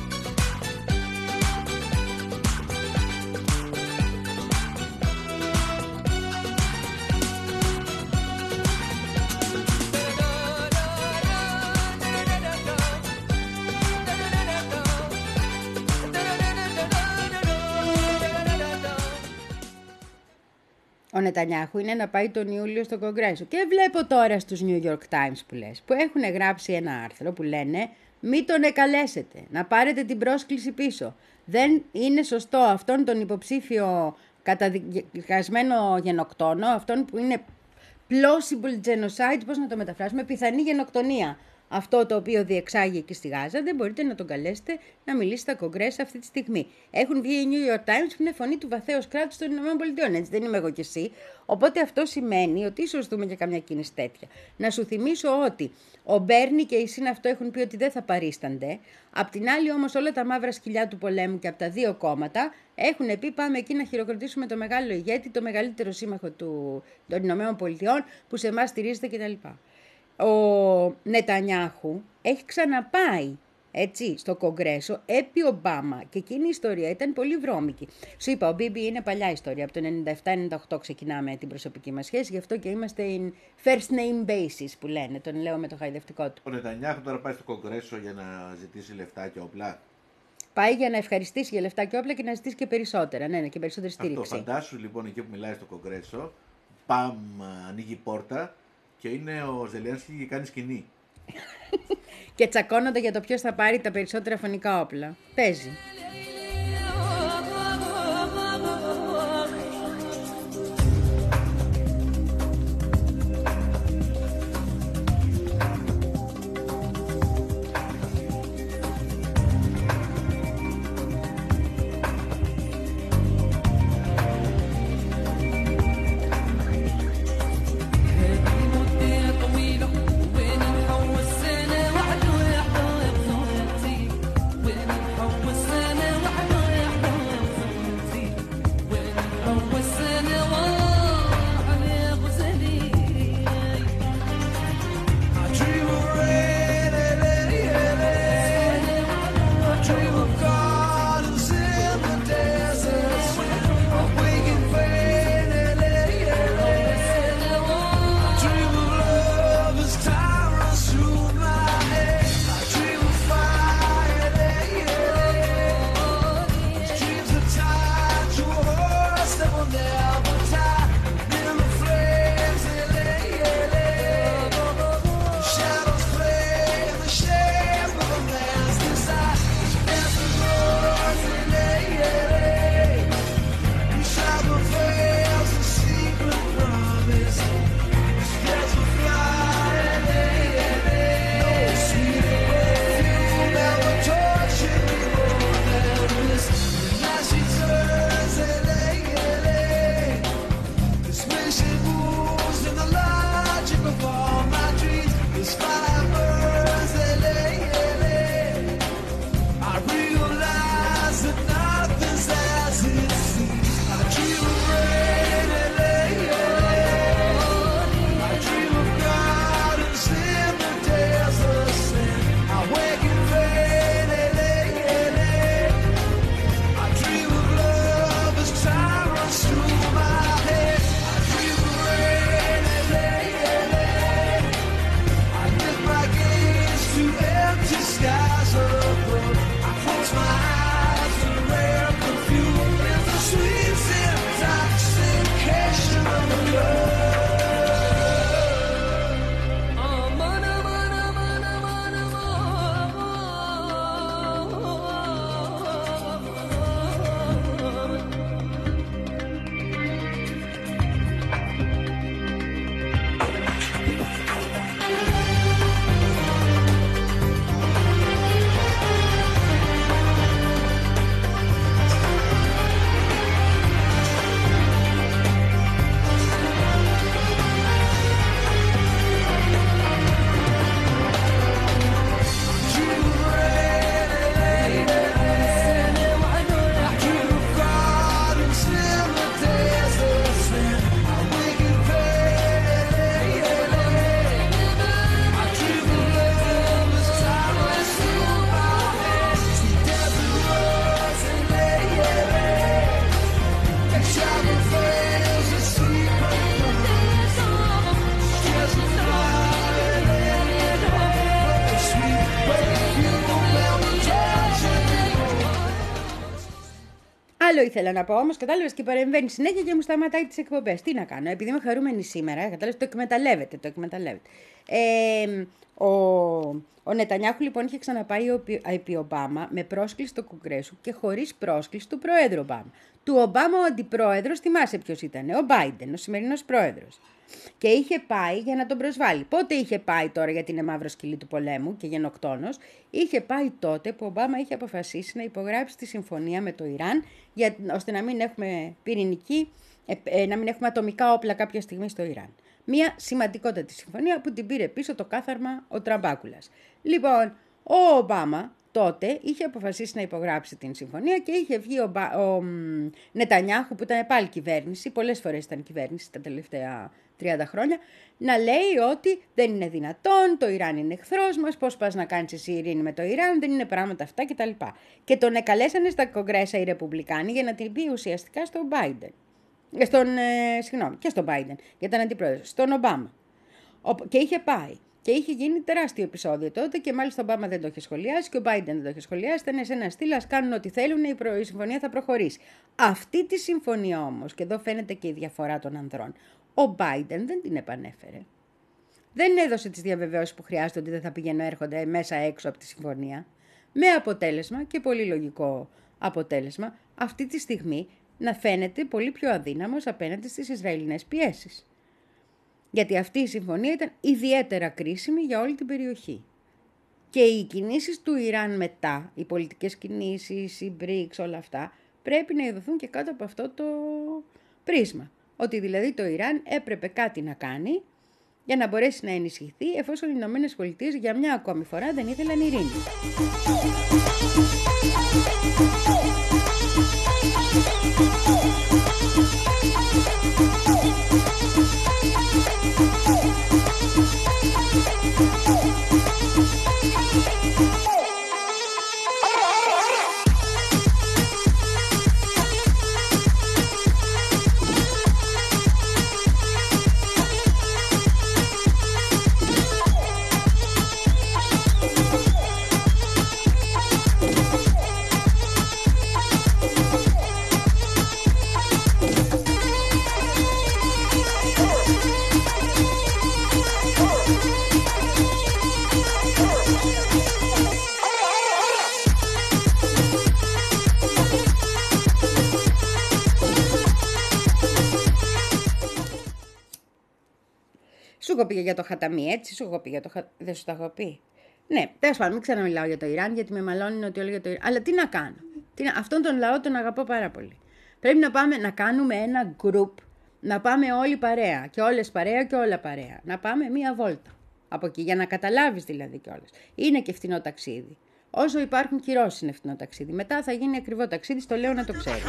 ο Νετανιάχου είναι να πάει τον Ιούλιο στο Κογκρέσο. Και βλέπω τώρα στους New York Times που λες, που έχουν γράψει ένα άρθρο που λένε «Μη τον εκαλέσετε, να πάρετε την πρόσκληση πίσω. Δεν είναι σωστό αυτόν τον υποψήφιο καταδικασμένο γενοκτόνο, αυτόν που είναι plausible genocide, πώς να το μεταφράσουμε, πιθανή γενοκτονία. Αυτό το οποίο διεξάγει εκεί στη Γάζα, δεν μπορείτε να τον καλέσετε να μιλήσει στα κογκρέσα αυτή τη στιγμή». Έχουν βγει οι New York Times που είναι φωνή του βαθέως κράτους των ΗΠΑ, έτσι δεν είμαι εγώ κι εσύ. Οπότε αυτό σημαίνει ότι ίσως δούμε και καμιά κίνηση τέτοια. Να σου θυμίσω ότι ο Μπέρνι και η ΣΥΝ αυτό έχουν πει ότι δεν θα παρίστανται. Απ' την άλλη όμως όλα τα μαύρα σκυλιά του πολέμου και από τα δύο κόμματα έχουν πει πάμε εκεί να χειροκροτήσουμε το μεγάλο ηγέτη, το μεγαλύτερο σύμμαχο του, των ΗΠΑ που σε εμάς στηρίζεται κτλ. Ο Νετανιάχου έχει ξαναπάει έτσι, στο Κογκρέσο επί Ομπάμα και εκείνη η ιστορία ήταν πολύ βρώμικη. Σου είπα, ο Μπίμπι είναι παλιά ιστορία, από το ενενήντα επτά ενενήντα οκτώ ξεκινάμε την προσωπική μας σχέση, γι' αυτό και είμαστε in first name basis που λένε, τον λέω με το χαϊδευτικό του. Ο Νετανιάχου τώρα πάει στο Κογκρέσο για να ζητήσει λεφτά και όπλα. Πάει για να ευχαριστήσει για λεφτά και όπλα και να ζητήσει και περισσότερα, ναι, ναι, και περισσότερη στήριξη. Αυτό, φαντάσου λοιπόν εκεί που μιλάει στο Κογκρέσο, παμ, ανοίγει πόρτα και είναι ο Ζελένσκι και κάνει σκηνή. Και τσακώνονται για το ποιος θα πάρει τα περισσότερα φωνικά όπλα. Παίζει. وين άλλο ήθελα να πω όμως, κατάλαβες, και παρεμβαίνει συνέχεια και μου σταματάει τις εκπομπές. Τι να κάνω, επειδή είμαι χαρούμενη σήμερα, κατάλαβες, το εκμεταλλεύεται, το εκμεταλλεύεται. Ε, ο, ο Νετανιάχου λοιπόν είχε ξαναπάει επί Ομπάμα με πρόσκληση στο Κογκρέσου και χωρίς πρόσκληση του Προέδρου Ομπάμα. Του Ομπάμα ο αντιπρόεδρος, θυμάσαι ποιος ήταν, ο Μπάιντεν, ο σημερινός πρόεδρος. Και είχε πάει για να τον προσβάλλει. Πότε είχε πάει τώρα, γιατί είναι μαύρο σκυλί του πολέμου και γενοκτόνος? Είχε πάει τότε που ο Ομπάμα είχε αποφασίσει να υπογράψει τη συμφωνία με το Ιράν, για, ώστε να μην έχουμε πυρηνική, ε, ε, να μην έχουμε ατομικά όπλα κάποια στιγμή στο Ιράν. Μια σημαντικότατη συμφωνία που την πήρε πίσω το κάθαρμα ο Τραμπάκουλας. Λοιπόν, ο Ομπάμα τότε είχε αποφασίσει να υπογράψει την συμφωνία και είχε βγει ο, Μπα, ο Νετανιάχου, που ήταν πάλι κυβέρνηση, πολλές φορές ήταν κυβέρνηση τα τελευταία τριάντα χρόνια, να λέει ότι δεν είναι δυνατόν, το Ιράν είναι εχθρός μας, πώς πας να κάνεις εσύ ειρήνη με το Ιράν, δεν είναι πράγματα αυτά κτλ. Και τον εκαλέσανε στα κογκρέσα οι Ρεπουμπλικάνοι για να την πει ουσιαστικά στον Biden. Στον, ε, συγγνώμη, και στον Biden, για τον αντιπρόεδρο, στον Ομπάμα. Ο, και είχε πάει. Και είχε γίνει τεράστιο επεισόδιο τότε και μάλιστα ο Ομπάμα δεν το είχε σχολιάσει και ο Biden δεν το είχε σχολιάσει. Ήταν σε ένα στυλ, ας κάνουν ό,τι θέλουν, η, προ... η συμφωνία θα προχωρήσει. Αυτή τη συμφωνία όμως, και εδώ φαίνεται και η διαφορά των ανδρών, ο Biden δεν την επανέφερε. Δεν έδωσε τις διαβεβαιώσεις που χρειάζεται ότι δεν θα πηγαίνουν έρχονται μέσα έξω από τη συμφωνία. Με αποτέλεσμα, και πολύ λογικό αποτέλεσμα, αυτή τη στιγμή να φαίνεται πολύ πιο αδύναμος απέναντι στις Ισραηλινές πιέσεις. Γιατί αυτή η συμφωνία ήταν ιδιαίτερα κρίσιμη για όλη την περιοχή. Και οι κινήσεις του Ιράν μετά, οι πολιτικές κινήσεις, οι μπρικς, όλα αυτά, πρέπει να ειδωθούν και κάτω από αυτό το πρίσμα. Ότι δηλαδή το Ιράν έπρεπε κάτι να κάνει για να μπορέσει να ενισχυθεί, εφόσον οι Ηνωμένες Πολιτείες για μια ακόμη φορά δεν ήθελαν ειρήνη. Σου έχω πει για το Χαταμί, έτσι, σου έχω πει για το Χαταμί, δεν σου τα έχω πει. Ναι, τέλος πάντων, μην ξαναμιλάω για το Ιράν, γιατί με μαλώνει ότι όλο για το Ιράν. Αλλά τι να κάνω, τι να... αυτόν τον λαό τον αγαπώ πάρα πολύ. Πρέπει να πάμε να κάνουμε ένα group, να πάμε όλοι παρέα, και όλες παρέα και όλα παρέα. Να πάμε μία βόλτα από εκεί, για να καταλάβεις δηλαδή κιόλας. Είναι και φτηνό ταξίδι. Όσο υπάρχουν κυρώσεις είναι φτηνό ταξίδι. Μετά θα γίνει ακριβό ταξίδι, στο λέω να το ξέρεις.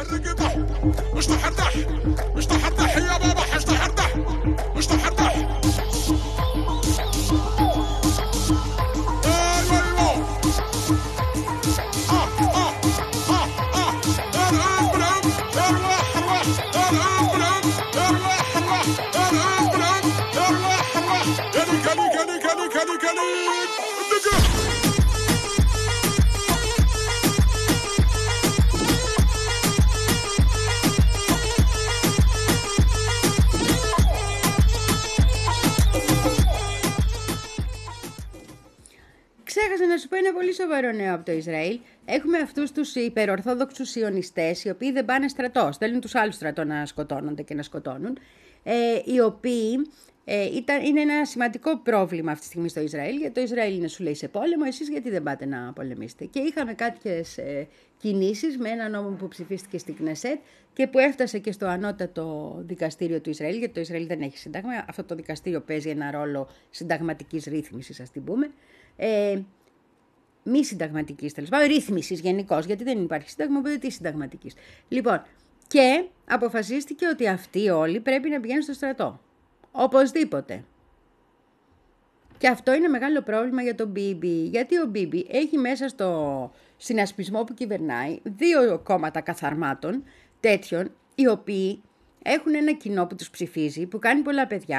Ξέχασα να σου πω ένα πολύ σοβαρό νέο από το Ισραήλ. Έχουμε αυτούς τους υπερορθόδοξους σιωνιστές, οι οποίοι δεν πάνε στρατό, στέλνουν τους άλλους στρατό να σκοτώνονται και να σκοτώνουν, ε, οι οποίοι ε, ήταν, είναι ένα σημαντικό πρόβλημα αυτή τη στιγμή στο Ισραήλ, γιατί το Ισραήλ είναι, σου λέει, σε πόλεμο, εσείς γιατί δεν πάτε να πολεμήσετε. Και είχαμε κάποιες ε, κινήσεις με ένα νόμο που ψηφίστηκε στην Κνεσέτ και που έφτασε και στο ανώτατο δικαστήριο του Ισραήλ, γιατί το Ισραήλ δεν έχει σύνταγμα, αυτό το δικαστήριο παίζει ένα ρόλο συνταγματικής ρύθμισης, ας την πούμε. Ε, μη συνταγματικής, τέλος πάντων, ρύθμισης γενικώς, γιατί δεν υπάρχει σύνταγμα, οπότε τι συνταγματικής. Λοιπόν, και αποφασίστηκε ότι αυτοί όλοι πρέπει να πηγαίνουν στο στρατό. Οπωσδήποτε. Και αυτό είναι μεγάλο πρόβλημα για τον Μπίμπι, γιατί ο Μπίμπι έχει μέσα στο συνασπισμό που κυβερνάει δύο κόμματα καθαρμάτων τέτοιων, οι οποίοι έχουν ένα κοινό που τους ψηφίζει, που κάνει πολλά παιδιά,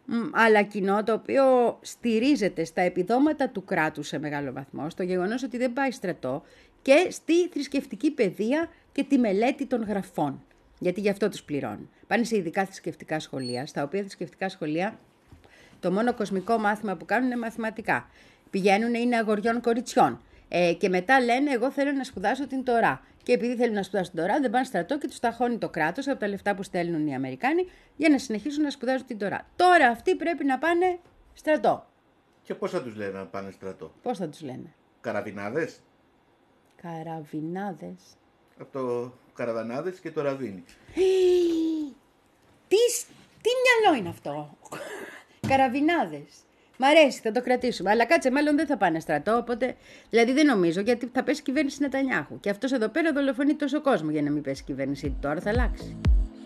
αλλά κοινό το οποίο στηρίζεται στα επιδόματα του κράτους σε μεγάλο βαθμό, στο γεγονός ότι δεν πάει στρατό και στη θρησκευτική παιδεία και τη μελέτη των γραφών. Γιατί γι' αυτό τους πληρώνουν. Πάνε σε ειδικά θρησκευτικά σχολεία, στα οποία θρησκευτικά σχολεία το μόνο κοσμικό μάθημα που κάνουν είναι μαθηματικά. Πηγαίνουν, είναι αγοριών κοριτσιών. Ε, και μετά λένε, εγώ θέλω να σπουδάσω την Τορά. Και επειδή θέλουν να σπουδάσουν την Τορά, δεν πάνε στρατό και τους ταχώνει το κράτος από τα λεφτά που στέλνουν οι Αμερικάνοι για να συνεχίσουν να σπουδάζουν την Τορά. Τώρα αυτοί πρέπει να πάνε στρατό. Και πώς θα τους λένε να πάνε στρατό? Πώς θα τους λένε? Καραβινάδες. Καραβινάδες. Από το καραβανάδες και το ραβίνι. Τι, τι μυαλό είναι αυτό? Καραβινάδες. Μ' αρέσει, θα το κρατήσουμε. Αλλά κάτσε, μάλλον δεν θα πάνε στρατό. Οπότε, δηλαδή δεν νομίζω, γιατί θα πέσει η κυβέρνηση Νετανιάχου. Και αυτός εδώ πέρα δολοφονεί τόσο κόσμο για να μην πέσει η κυβέρνηση. Τώρα θα αλλάξει.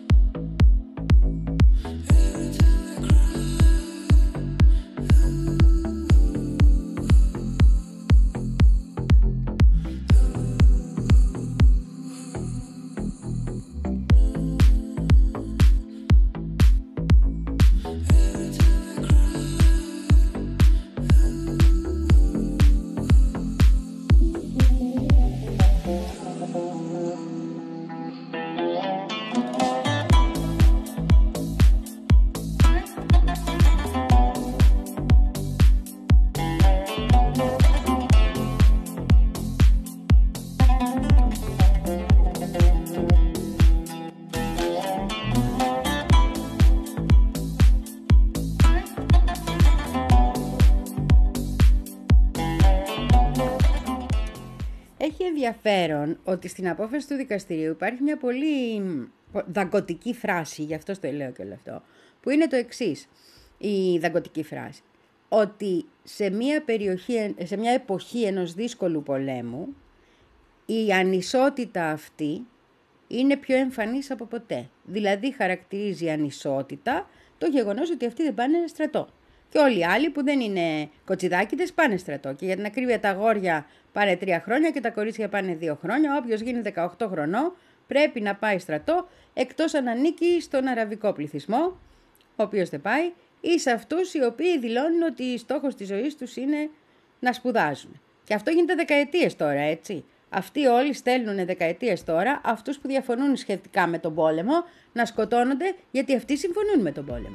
Έχει ενδιαφέρον ότι στην απόφαση του δικαστηρίου υπάρχει μια πολύ δαγκωτική φράση, γι' αυτό το λέω και όλο αυτό, που είναι το εξής, η δαγκωτική φράση, ότι σε μια, περιοχή, σε μια εποχή ενός δύσκολου πολέμου η ανισότητα αυτή είναι πιο εμφανής από ποτέ. Δηλαδή χαρακτηρίζει ανισότητα το γεγονός ότι αυτοί δεν πάνε στρατό. Και όλοι οι άλλοι που δεν είναι κοτσιδάκηδες πάνε στρατό. Και για την ακρίβεια τα αγόρια πάνε τρία χρόνια και τα κορίτσια πάνε δύο χρόνια. Όποιος γίνει δεκαοκτώ χρονών πρέπει να πάει στρατό, εκτός αν ανήκει στον αραβικό πληθυσμό, ο οποίος δεν πάει, ή σε αυτούς οι οποίοι δηλώνουν ότι στόχος της ζωής τους είναι να σπουδάζουν. Και αυτό γίνεται δεκαετίες τώρα, έτσι. Αυτοί όλοι στέλνουν δεκαετίες τώρα αυτούς που διαφωνούν σχετικά με τον πόλεμο να σκοτώνονται, γιατί αυτοί συμφωνούν με τον πόλεμο.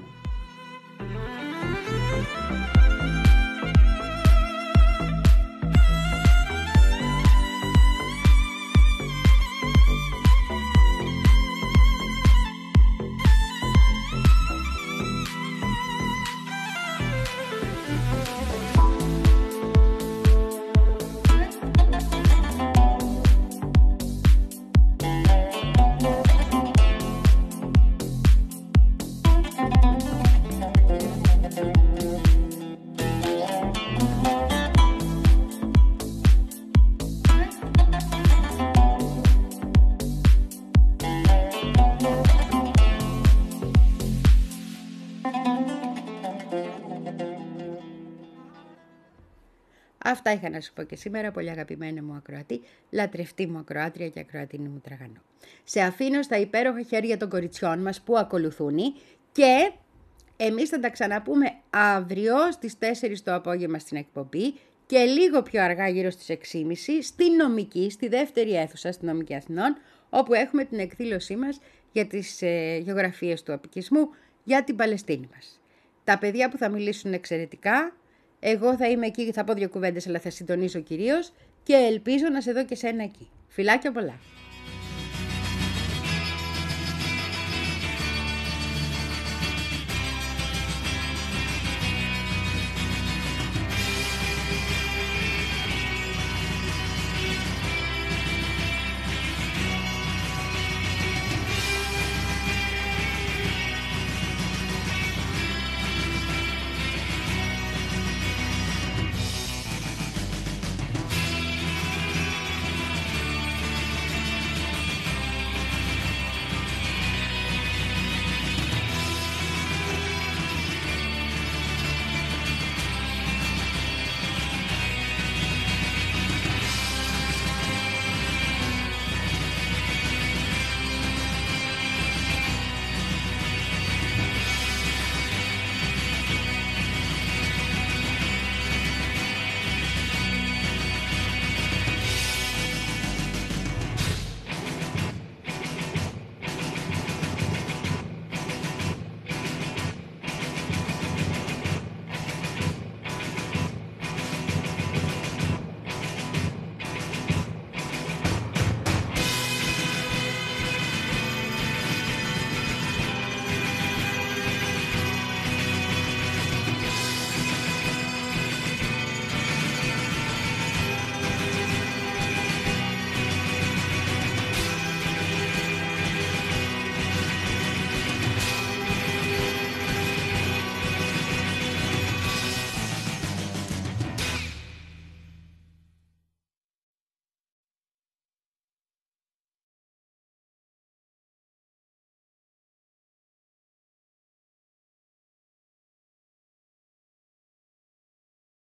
Αυτά είχα να σου πω και σήμερα, πολύ αγαπημένη μου ακροατή, λατρευτή μου ακροάτρια και ακροατίνη μου τραγανό. Σε αφήνω στα υπέροχα χέρια των κοριτσιών μας που ακολουθούν και εμείς θα τα ξαναπούμε αύριο στις τέσσερις το απόγευμα στην εκπομπή και λίγο πιο αργά γύρω στις έξι και μισή στη νομική, στη δεύτερη αίθουσα στη Νομική Αθηνών, όπου έχουμε την εκδήλωσή μας για τις ε, γεωγραφίες του απικισμού για την Παλαιστίνη μας. Τα παιδιά που θα μιλήσουν εξαιρετικά. Εγώ θα είμαι εκεί και θα πω δύο κουβέντες, αλλά θα συντονίσω κυρίως και ελπίζω να σε δω και σένα εκεί. Φιλάκια πολλά.